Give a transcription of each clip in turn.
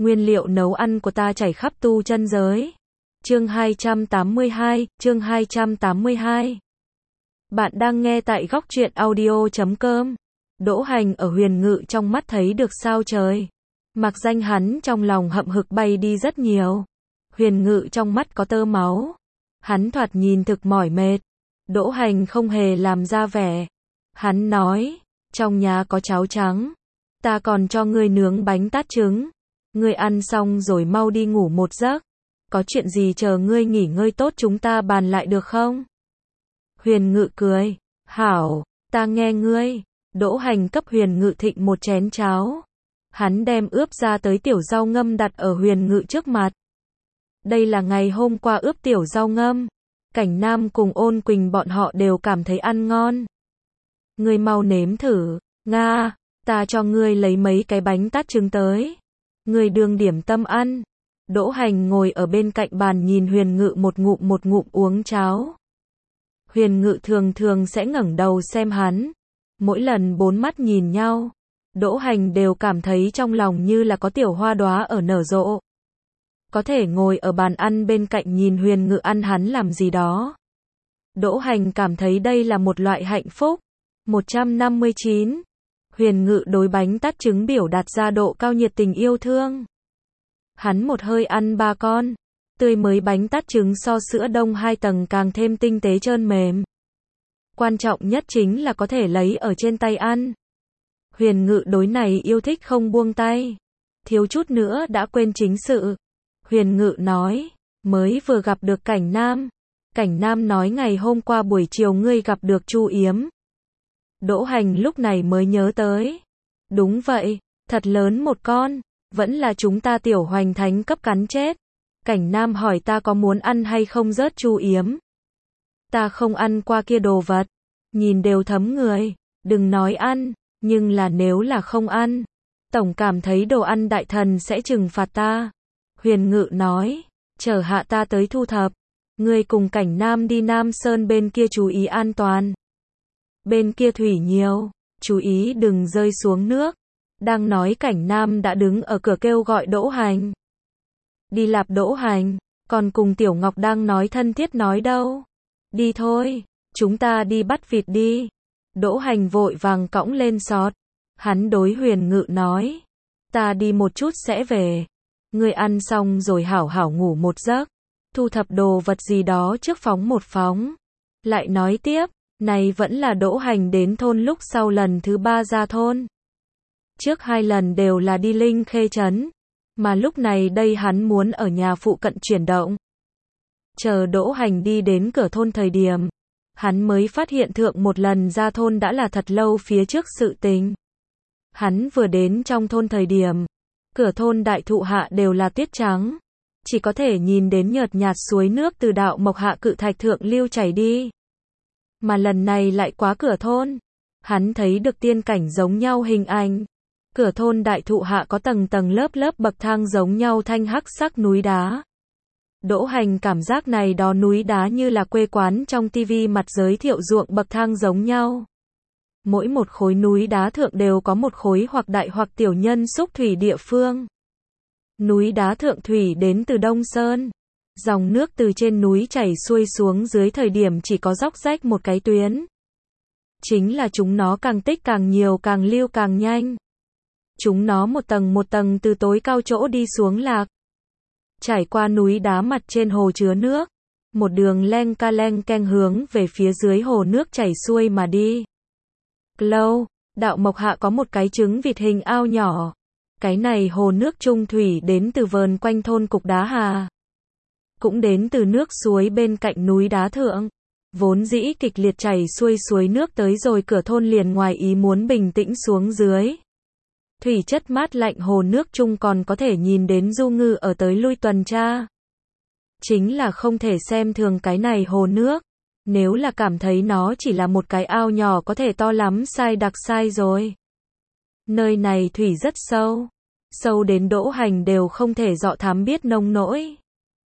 Nguyên liệu nấu ăn của ta chảy khắp tu chân giới. Chương 282. Bạn đang nghe tại góc truyện audio.com. Đỗ Hành ở Huyền Ngự trong mắt thấy được sao trời. Mặc danh hắn trong lòng hậm hực bay đi rất nhiều. Huyền Ngự trong mắt có tơ máu. Hắn thoạt nhìn thực mỏi mệt. Đỗ Hành không hề làm ra vẻ. Hắn nói, trong nhà có cháo trắng. Ta còn cho ngươi nướng bánh tát trứng. Ngươi ăn xong rồi mau đi ngủ một giấc. Có chuyện gì chờ ngươi nghỉ ngơi tốt chúng ta bàn lại được không? Huyền Ngự cười. Hảo, ta nghe ngươi. Đỗ Hành cấp Huyền Ngự thịnh một chén cháo. Hắn đem ướp ra tới tiểu rau ngâm đặt ở Huyền Ngự trước mặt. Đây là ngày hôm qua ướp tiểu rau ngâm. Cảnh Nam cùng Ôn Quỳnh bọn họ đều cảm thấy ăn ngon. Ngươi mau nếm thử. Nga, ta cho ngươi lấy mấy cái bánh tát trứng tới. Ngươi đương điểm tâm ăn. Đỗ Hành ngồi ở bên cạnh bàn nhìn Huyền Ngự một ngụm uống cháo. Huyền Ngự thường thường sẽ ngẩng đầu xem hắn. Mỗi lần bốn mắt nhìn nhau, Đỗ Hành đều cảm thấy trong lòng như là có tiểu hoa đóa ở nở rộ. Có thể ngồi ở bàn ăn bên cạnh nhìn Huyền Ngự ăn hắn làm gì đó. Đỗ Hành cảm thấy đây là một loại hạnh phúc. 159. Huyền Ngự đối bánh tát trứng biểu đạt ra độ cao nhiệt tình yêu thương. Hắn một hơi ăn 3 con. Tươi mới bánh tát trứng so sữa đông 2 tầng càng thêm tinh tế trơn mềm. Quan trọng nhất chính là có thể lấy ở trên tay ăn. Huyền Ngự đối này yêu thích không buông tay. Thiếu chút nữa đã quên chính sự. Huyền Ngự nói, mới vừa gặp được Cảnh Nam. Cảnh Nam nói ngày hôm qua buổi chiều ngươi gặp được Chu Yếm. Đỗ Hành lúc này mới nhớ tới. Đúng vậy, thật lớn một con. Vẫn là chúng ta tiểu hoành thánh cấp cắn chết. Cảnh Nam hỏi ta có muốn ăn hay không rớt Chu Yếm. Ta không ăn qua kia đồ vật. Nhìn đều thấm người. Đừng nói ăn, nhưng là nếu là không ăn. Tổng cảm thấy đồ ăn đại thần sẽ trừng phạt ta. Huyền Ngự nói, chờ hạ ta tới thu thập. Ngươi cùng Cảnh Nam đi Nam Sơn bên kia chú ý an toàn. Bên kia thủy nhiều, chú ý đừng rơi xuống nước. Đang nói Cảnh Nam đã đứng ở cửa kêu gọi Đỗ Hành. Đi lạp Đỗ Hành, còn cùng Tiểu Ngọc đang nói thân thiết nói đâu. Đi thôi, chúng ta đi bắt vịt đi. Đỗ Hành vội vàng cõng lên sọt. Hắn đối Huyền Ngự nói, ta đi một chút sẽ về. Ngươi ăn xong rồi hảo hảo ngủ một giấc. Thu thập đồ vật gì đó trước phóng một phóng. Lại nói tiếp, này vẫn là Đỗ Hành đến thôn lúc sau lần thứ 3 ra thôn. Trước 2 lần đều là đi Linh Khê trấn, mà lúc này đây hắn muốn ở nhà phụ cận chuyển động. Chờ Đỗ Hành đi đến cửa thôn thời điểm, hắn mới phát hiện thượng một lần ra thôn đã là thật lâu phía trước sự tình. Hắn vừa đến trong thôn thời điểm, cửa thôn đại thụ hạ đều là tuyết trắng, chỉ có thể nhìn đến nhợt nhạt suối nước từ đạo mộc hạ cự thạch thượng lưu chảy đi. Mà lần này lại quá cửa thôn, hắn thấy được tiên cảnh giống nhau hình ảnh. Cửa thôn đại thụ hạ có tầng tầng lớp lớp bậc thang giống nhau thanh hắc sắc núi đá. Đỗ Hành cảm giác này đó núi đá như là quê quán trong tivi mặt giới thiệu ruộng bậc thang giống nhau. Mỗi một khối núi đá thượng đều có một khối hoặc đại hoặc tiểu nhân xúc thủy địa phương. Núi đá thượng thủy đến từ Đông Sơn. Dòng nước từ trên núi chảy xuôi xuống dưới thời điểm chỉ có róc rách một cái tuyến. Chính là chúng nó càng tích càng nhiều càng lưu càng nhanh. Chúng nó một tầng từ tối cao chỗ đi xuống lạc. Trải qua núi đá mặt trên hồ chứa nước. Một đường len keng hướng về phía dưới hồ nước chảy xuôi mà đi. Lâu, đạo mộc hạ có một cái trứng vịt hình ao nhỏ. Cái này hồ nước trung thủy đến từ vờn quanh thôn Cục Đá Hà. Cũng đến từ nước suối bên cạnh núi đá thượng. Vốn dĩ kịch liệt chảy xuôi suối nước tới rồi cửa thôn liền ngoài ý muốn bình tĩnh xuống dưới. Thủy chất mát lạnh hồ nước chung còn có thể nhìn đến du ngư ở tới lui tuần tra. Chính là không thể xem thường cái này hồ nước. Nếu là cảm thấy nó chỉ là một cái ao nhỏ có thể to lắm sai đặc sai rồi. Nơi này thủy rất sâu. Sâu đến Đỗ Hành đều không thể dọ thám biết nông nỗi.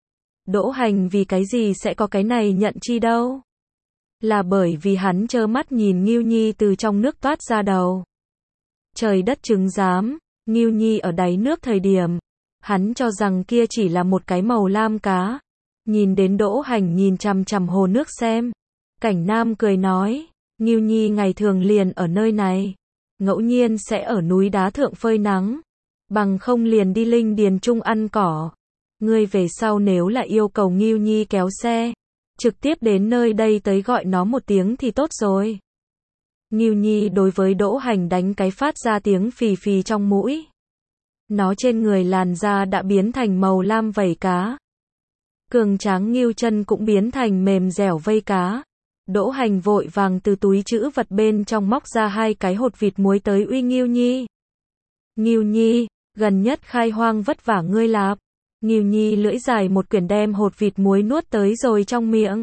Đỗ Hành vì cái gì sẽ có cái này nhận chi đâu. Là bởi vì hắn trơ mắt nhìn Ngưu Nhi từ trong nước toát ra đầu. Trời đất chứng giám, Ngưu Nhi ở đáy nước thời điểm, Hắn cho rằng kia chỉ là một cái màu lam cá. Nhìn đến Đỗ Hành nhìn chằm chằm hồ nước xem. Cảnh Nam cười nói, Ngưu Nhi ngày thường liền ở nơi này. Ngẫu nhiên sẽ ở núi đá thượng phơi nắng. Bằng không liền đi linh điền trung ăn cỏ. Ngươi về sau nếu là yêu cầu Ngưu Nhi kéo xe, trực tiếp đến nơi đây tới gọi nó một tiếng thì tốt rồi. Ngưu Nhi đối với Đỗ Hành đánh cái phát ra tiếng phì phì trong mũi. Nó trên người làn da đã biến thành màu lam vảy cá. Cường tráng Ngưu chân cũng biến thành mềm dẻo vây cá. Đỗ Hành vội vàng từ túi trữ vật bên trong móc ra 2 cái hột vịt muối tới uy Ngưu Nhi. Ngưu Nhi, gần nhất khai hoang vất vả ngươi lạp. Ngưu Nhi lưỡi dài một quyển đem hột vịt muối nuốt tới rồi trong miệng.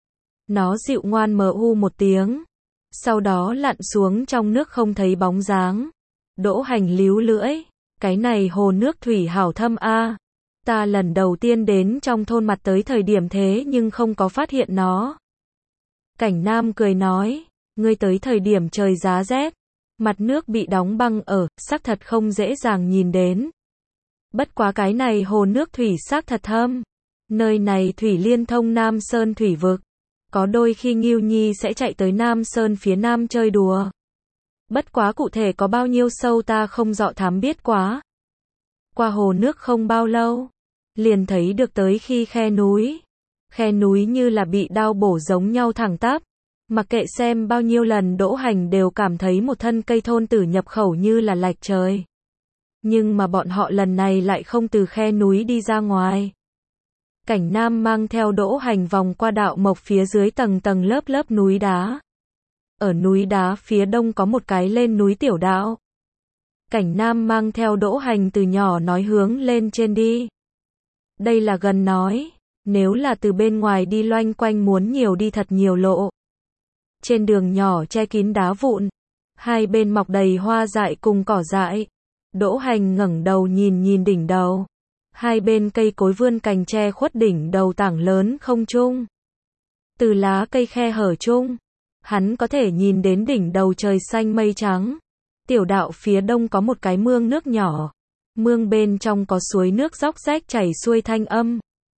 Nó dịu ngoan mờ u một tiếng. Sau đó lặn xuống trong nước không thấy bóng dáng. Đỗ Hành líu lưỡi. Cái này hồ nước thủy hảo thâm a. Ta lần đầu tiên đến trong thôn mặt tới thời điểm thế nhưng không có phát hiện nó. Cảnh Nam cười nói, ngươi tới thời điểm trời giá rét, mặt nước bị đóng băng ở, xác thật không dễ dàng nhìn đến. Bất quá cái này hồ nước thủy xác thật thâm. Nơi này thủy liên thông Nam Sơn thủy vực. Có đôi khi Ngưu Nhi sẽ chạy tới Nam Sơn phía Nam chơi đùa. Bất quá cụ thể có bao nhiêu sâu ta không rõ thám biết quá. Qua hồ nước không bao lâu, liền thấy được tới khi khe núi. Khe núi như là bị đao bổ giống nhau thẳng tắp. Mặc kệ xem bao nhiêu lần Đỗ Hành đều cảm thấy một thân cây thôn tử nhập khẩu như là lạch trời. Nhưng mà bọn họ lần này lại không từ khe núi đi ra ngoài. Cảnh Nam mang theo Đỗ Hành vòng qua đạo mộc phía dưới tầng tầng lớp lớp núi đá. Ở núi đá phía đông có một cái lên núi tiểu đạo. Cảnh Nam mang theo Đỗ Hành từ nhỏ nói hướng lên trên đi. Đây là gần nói, nếu là từ bên ngoài đi loanh quanh muốn nhiều đi thật nhiều lộ. Trên đường nhỏ che kín đá vụn, hai bên mọc đầy hoa dại cùng cỏ dại. Đỗ Hành ngẩng đầu nhìn nhìn đỉnh đầu. Hai bên cây cối vươn cành che khuất đỉnh đầu tảng lớn không trung. Từ lá cây khe hở chung, hắn có thể nhìn đến đỉnh đầu trời xanh mây trắng. Tiểu đạo phía đông có một cái mương nước nhỏ. Mương bên trong có suối nước róc rách chảy xuôi thanh âm.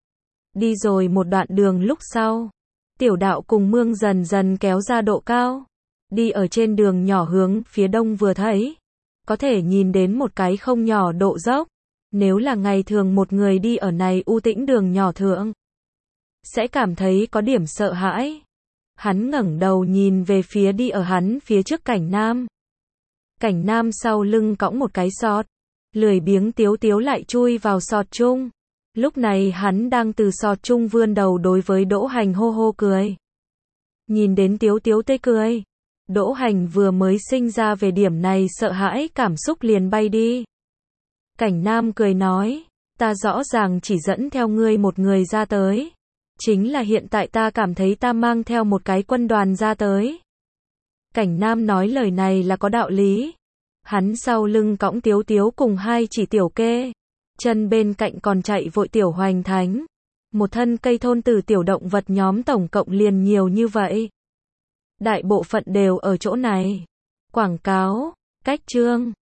Đi rồi một đoạn đường lúc sau, tiểu đạo cùng mương dần dần kéo ra độ cao. Đi ở trên đường nhỏ hướng phía đông vừa thấy, có thể nhìn đến một cái không nhỏ độ dốc. Nếu là ngày thường một người đi ở này u tĩnh đường nhỏ thượng, sẽ cảm thấy có điểm sợ hãi. Hắn ngẩng đầu nhìn về phía đi ở hắn phía trước Cảnh Nam. Cảnh Nam sau lưng cõng một cái sọt, lười biếng tiếu tiếu lại chui vào sọt chung. Lúc này hắn đang từ sọt chung vươn đầu đối với Đỗ Hành hô hô cười. Nhìn đến tiếu tiếu tê cười, Đỗ Hành vừa mới sinh ra về điểm này sợ hãi cảm xúc liền bay đi. Cảnh Nam cười nói, ta rõ ràng chỉ dẫn theo ngươi một người ra tới. Chính là hiện tại ta cảm thấy ta mang theo một cái quân đoàn ra tới. Cảnh Nam nói lời này là có đạo lý. Hắn sau lưng cõng tiếu tiếu cùng hai chỉ tiểu kê. Chân bên cạnh còn chạy vội tiểu hoành thánh. Một thân cây thôn tử tiểu động vật nhóm tổng cộng liền nhiều như vậy. Đại bộ phận đều ở chỗ này. Quảng cáo, cách chương.